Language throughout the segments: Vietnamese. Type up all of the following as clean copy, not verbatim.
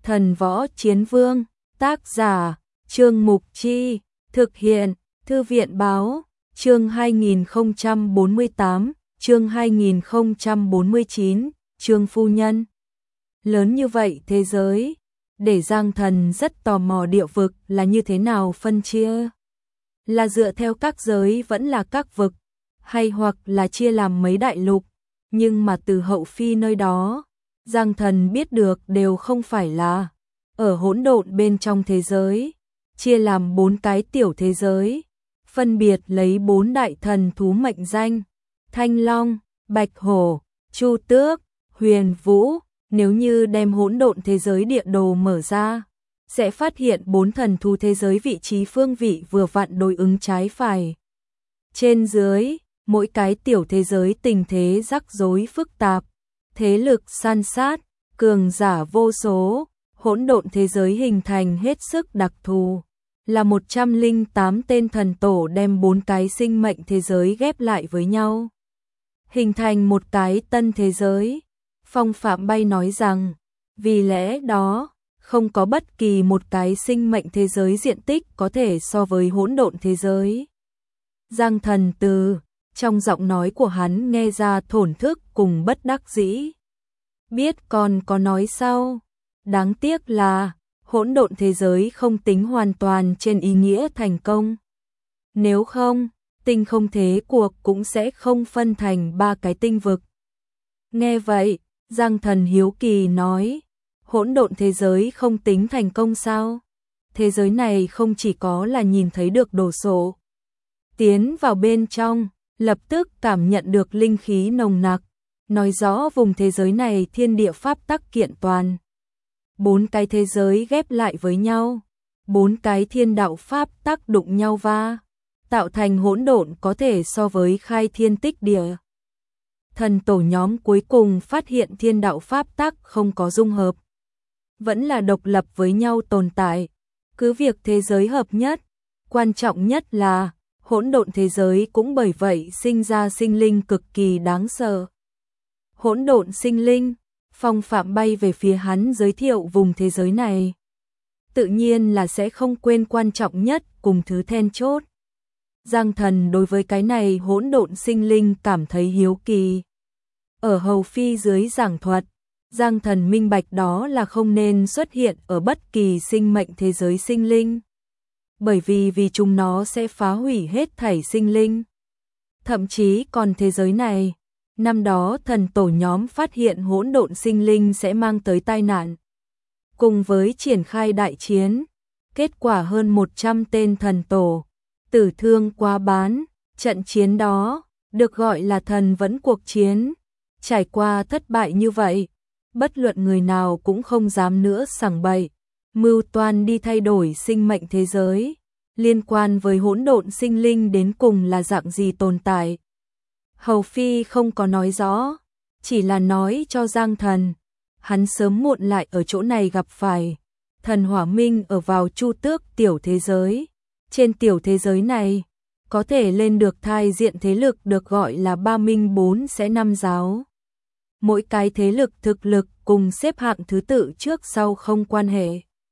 Thần Võ Chiến Vương, tác giả, Trương Mục Chi, thực hiện, Thư viện Báo, chương 2048, chương 2049, Trương Phu Nhân. Lớn như vậy thế giới, để Giang Thần rất tò mò địa vực là như thế nào phân chia. Là dựa theo các giới vẫn là các vực, hay hoặc là chia làm mấy đại lục, nhưng mà từ Hậu Phi nơi đó, Giang Thần biết được đều không phải là ở hỗn độn bên trong thế giới, chia làm 4 cái tiểu thế giới, phân biệt lấy 4 đại thần thú mệnh danh: Thanh Long, Bạch Hổ, Chu Tước, Huyền Vũ. Nếu như đem hỗn độn thế giới địa đồ mở ra, sẽ phát hiện 4 thần thú thế giới vị trí phương vị vừa vặn đối ứng trái phải. Trên dưới, mỗi cái tiểu thế giới tình thế rắc rối phức tạp, thế lực san sát, cường giả vô số, hỗn độn thế giới hình thành hết sức đặc thù, là 108 tên thần tổ đem 4 cái sinh mệnh thế giới ghép lại với nhau, hình thành một cái tân thế giới. Phong Phạm Bay nói rằng, vì lẽ đó, không có bất kỳ một cái sinh mệnh thế giới diện tích có thể so với hỗn độn thế giới. Giang Thần từ trong giọng nói của hắn nghe ra thổn thức cùng bất đắc dĩ. Biết còn có nói sau, đáng tiếc là hỗn độn thế giới không tính hoàn toàn trên ý nghĩa thành công. Nếu không, tinh không thế cuộc cũng sẽ không phân thành 3 cái tinh vực. Nghe vậy, Giang Thần hiếu kỳ nói, hỗn độn thế giới không tính thành công sao? Thế giới này không chỉ có là nhìn thấy được đồ sộ. Tiến vào bên trong, lập tức cảm nhận được linh khí nồng nặc, nói rõ vùng thế giới này thiên địa pháp tắc kiện toàn. 4 cái thế giới ghép lại với nhau, 4 cái thiên đạo pháp tắc đụng nhau va, tạo thành hỗn độn có thể so với khai thiên tích địa. Thần tổ nhóm cuối cùng phát hiện thiên đạo pháp tắc không có dung hợp, vẫn là độc lập với nhau tồn tại. Cứ việc thế giới hợp nhất, quan trọng nhất là hỗn độn thế giới cũng bởi vậy sinh ra sinh linh cực kỳ đáng sợ. Hỗn độn sinh linh, Phong Phạm bay về phía hắn giới thiệu vùng thế giới này. Tự nhiên là sẽ không quên quan trọng nhất cùng thứ then chốt. Giang Thần đối với cái này hỗn độn sinh linh cảm thấy hiếu kỳ. Ở Hầu Phi dưới giảng thuật, Giang Thần minh bạch đó là không nên xuất hiện ở bất kỳ sinh mệnh thế giới sinh linh. Bởi vì chúng nó sẽ phá hủy hết thảy sinh linh. Thậm chí còn thế giới này, năm đó thần tổ nhóm phát hiện hỗn độn sinh linh sẽ mang tới tai nạn. Cùng với triển khai đại chiến, kết quả hơn 100 tên thần tổ tử thương quá bán. Trận chiến đó được gọi là thần vẫn cuộc chiến. Trải qua thất bại như vậy, bất luận người nào cũng không dám nữa sằng bậy, mưu toan đi thay đổi sinh mệnh thế giới. Liên quan với hỗn độn sinh linh đến cùng là dạng gì tồn tại, Hầu Phi không có nói rõ, chỉ là nói cho Giang Thần, hắn sớm muộn lại ở chỗ này gặp phải. Thần Hỏa Minh ở vào Chu Tước tiểu thế giới. Trên tiểu thế giới này, có thể lên được thai diện thế lực được gọi là 3 minh 4 sẽ 5 giáo. Mỗi cái thế lực thực lực cùng xếp hạng thứ tự trước sau không quan hệ.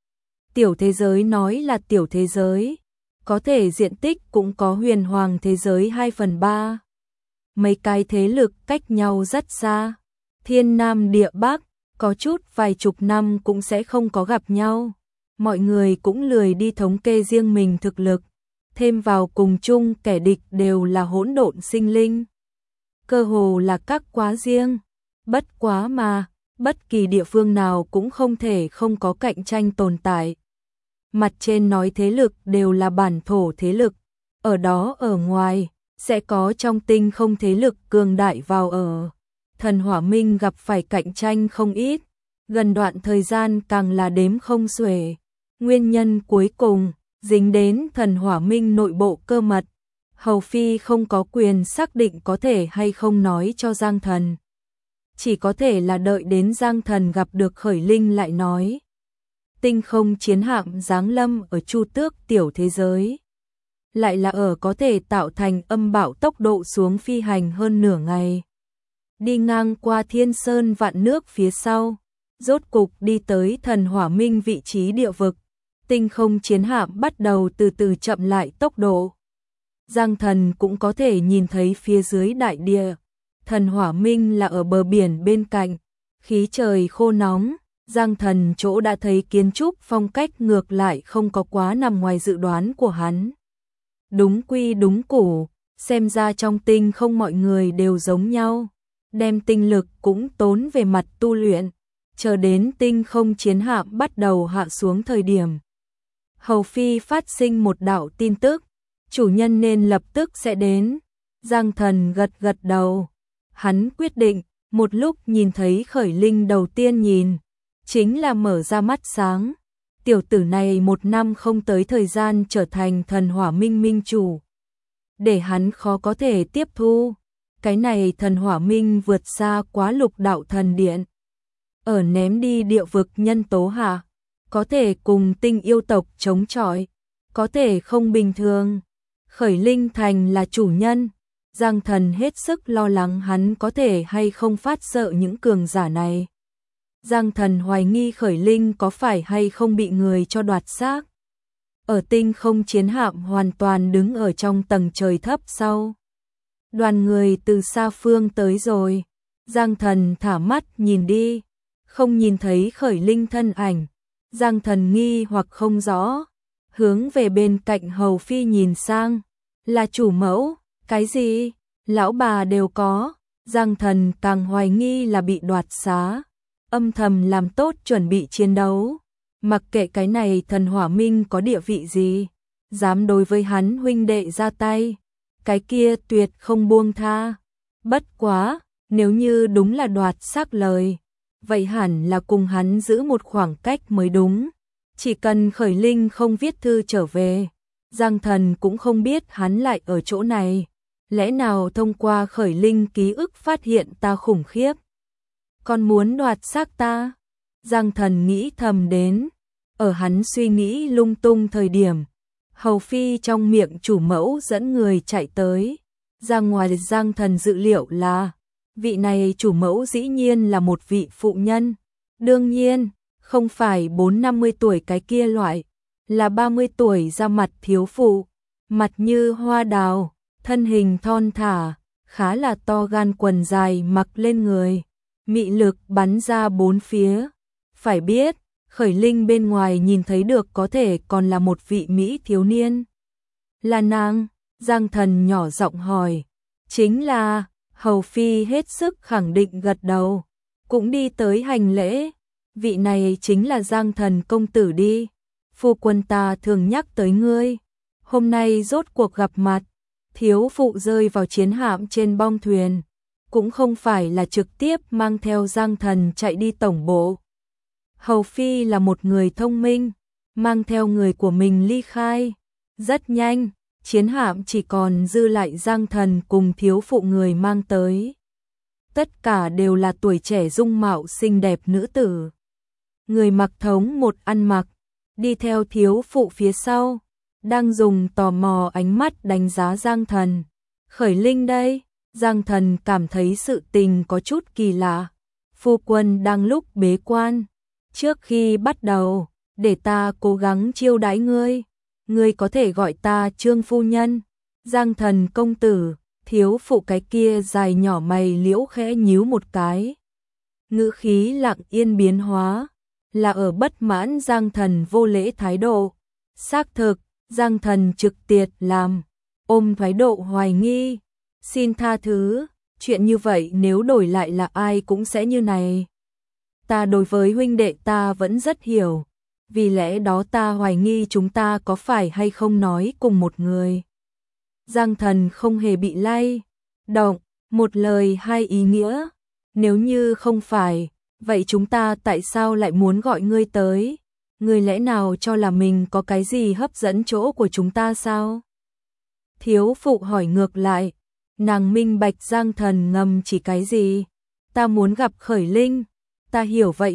Tiểu thế giới nói là tiểu thế giới, có thể diện tích cũng có huyền hoàng thế giới 2/3. Mấy cái thế lực cách nhau rất xa, thiên nam địa bắc, có chút vài chục năm cũng sẽ không có gặp nhau. Mọi người cũng lười đi thống kê riêng mình thực lực, thêm vào cùng chung kẻ địch đều là hỗn độn sinh linh. Cơ hồ là các quá riêng, bất quá mà, bất kỳ địa phương nào cũng không thể không có cạnh tranh tồn tại. Mặt trên nói thế lực đều là bản thổ thế lực, ở đó ở ngoài, sẽ có trong tinh không thế lực cường đại vào ở. Thần Hỏa Minh gặp phải cạnh tranh không ít, gần đoạn thời gian càng là đếm không xuể. Nguyên nhân cuối cùng, dính đến Thần Hỏa Minh nội bộ cơ mật. Hầu Phi không có quyền xác định có thể hay không nói cho Giang Thần. Chỉ có thể là đợi đến Giang Thần gặp được Khởi Linh lại nói. Tinh không chiến hạm giáng lâm ở Chu Tước tiểu thế giới. Lại là ở có thể tạo thành âm bạo tốc độ xuống phi hành hơn nửa ngày. Đi ngang qua thiên sơn vạn nước phía sau, rốt cục đi tới thần hỏa minh vị trí địa vực. Tinh không chiến hạm bắt đầu từ từ chậm lại tốc độ. Giang Thần cũng có thể nhìn thấy phía dưới đại địa. Thần hỏa minh là ở bờ biển bên cạnh, khí trời khô nóng. Giang Thần chỗ đã thấy kiến trúc phong cách ngược lại không có quá nằm ngoài dự đoán của hắn. Đúng quy đúng củ, xem ra trong tinh không mọi người đều giống nhau. Đem tinh lực cũng tốn về mặt tu luyện, chờ đến tinh không chiến hạm bắt đầu hạ xuống thời điểm. Hầu Phi phát sinh một đạo tin tức, chủ nhân nên lập tức sẽ đến. Giang Thần gật gật đầu, hắn quyết định, một lúc nhìn thấy khởi linh đầu tiên nhìn, chính là mở ra mắt sáng. Tiểu tử này 1 năm không tới thời gian trở thành thần hỏa minh minh chủ. Để hắn khó có thể tiếp thu. Cái này thần hỏa minh vượt xa quá lục đạo thần điện. Ở ném đi địa vực nhân tố hạ, có thể cùng tinh yêu tộc chống chọi, có thể không bình thường. Khởi linh thành là chủ nhân. Giang Thần hết sức lo lắng hắn có thể hay không phát sợ những cường giả này. Giang Thần hoài nghi khởi linh có phải hay không bị người cho đoạt xác. Ở tinh không chiến hạm hoàn toàn đứng ở trong tầng trời thấp sau. Đoàn người từ xa phương tới rồi. Giang Thần thả mắt nhìn đi, không nhìn thấy khởi linh thân ảnh. Giang Thần nghi hoặc không rõ, hướng về bên cạnh Hầu Phi nhìn sang. Là chủ mẫu, cái gì? Lão bà đều có. Giang Thần càng hoài nghi là bị đoạt xá. Âm thầm làm tốt chuẩn bị chiến đấu. Mặc kệ cái này thần hỏa minh có địa vị gì, dám đối với hắn huynh đệ ra tay, cái kia tuyệt không buông tha. Bất quá, nếu như đúng là đoạt xác lời, vậy hẳn là cùng hắn giữ một khoảng cách mới đúng. Chỉ cần khởi linh không viết thư trở về, Giang Thần cũng không biết hắn lại ở chỗ này. Lẽ nào thông qua khởi linh ký ức phát hiện ta khủng khiếp, còn muốn đoạt xác ta? Giang Thần nghĩ thầm đến. Ở hắn suy nghĩ lung tung thời điểm, Hầu Phi trong miệng chủ mẫu dẫn người chạy tới. Ra ngoài Giang Thần dự liệu là, vị này chủ mẫu dĩ nhiên là một vị phụ nhân. Đương nhiên, không phải 40-50 tuổi cái kia loại, là 30 tuổi ra mặt thiếu phụ, mặt như hoa đào, thân hình thon thả, khá là to gan, quần dài mặc lên người, mị lực bắn ra bốn phía. Phải biết, khởi linh bên ngoài nhìn thấy được có thể còn là một vị mỹ thiếu niên. Là nàng? Giang Thần nhỏ giọng hỏi. Chính là. Hầu Phi hết sức khẳng định gật đầu, cũng đi tới hành lễ. Vị này chính là Giang Thần công tử đi. Phu quân ta thường nhắc tới ngươi, hôm nay rốt cuộc gặp mặt. Thiếu phụ rơi vào chiến hạm trên bong thuyền, cũng không phải là trực tiếp mang theo Giang Thần chạy đi tổng bộ. Hầu Phi là một người thông minh, mang theo người của mình ly khai. Rất nhanh, chiến hạm chỉ còn dư lại Giang Thần cùng thiếu phụ người mang tới. Tất cả đều là tuổi trẻ dung mạo xinh đẹp nữ tử. Người mặc thống một ăn mặc, đi theo thiếu phụ phía sau, đang dùng tò mò ánh mắt đánh giá Giang Thần. Khởi linh đây. Giang Thần cảm thấy sự tình có chút kỳ lạ. Phu quân đang lúc bế quan. Trước khi bắt đầu, để ta cố gắng chiêu đãi ngươi. Ngươi có thể gọi ta Trương phu nhân. Giang Thần công tử. Thiếu phụ cái kia dài nhỏ mày liễu khẽ nhíu một cái. Ngữ khí lặng yên biến hóa, là ở bất mãn Giang Thần vô lễ thái độ. Xác thực, Giang Thần trực tiệt làm, ôm thái độ hoài nghi. Xin tha thứ, chuyện như vậy nếu đổi lại là ai cũng sẽ như này. Ta đối với huynh đệ ta vẫn rất hiểu, vì lẽ đó ta hoài nghi chúng ta có phải hay không nói cùng một người. Giang Thần không hề bị lay động, một lời hai ý nghĩa. Nếu như không phải, vậy chúng ta tại sao lại muốn gọi ngươi tới? Ngươi lẽ nào cho là mình có cái gì hấp dẫn chỗ của chúng ta sao? Thiếu phụ hỏi ngược lại. Nàng minh bạch Giang Thần ngầm chỉ cái gì. Ta muốn gặp khởi linh. Ta hiểu vậy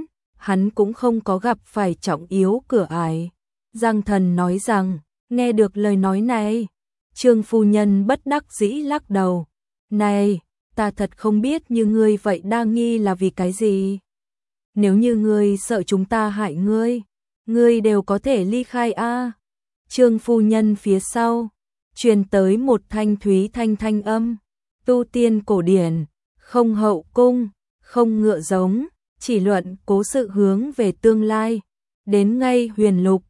hắn cũng không có gặp phải trọng yếu cửa ải. Giang Thần nói rằng, nghe được lời nói này, Trương phu nhân bất đắc dĩ lắc đầu. Này, ta thật không biết như ngươi vậy đa nghi là vì cái gì. nếu như ngươi sợ chúng ta hại ngươi đều có thể ly khai a. Trương phu nhân phía sau, truyền tới một thanh thúy thanh âm, tu tiên cổ điển, không hậu cung, không ngựa giống, chỉ luận cố sự hướng về tương lai, đến ngay huyền lục,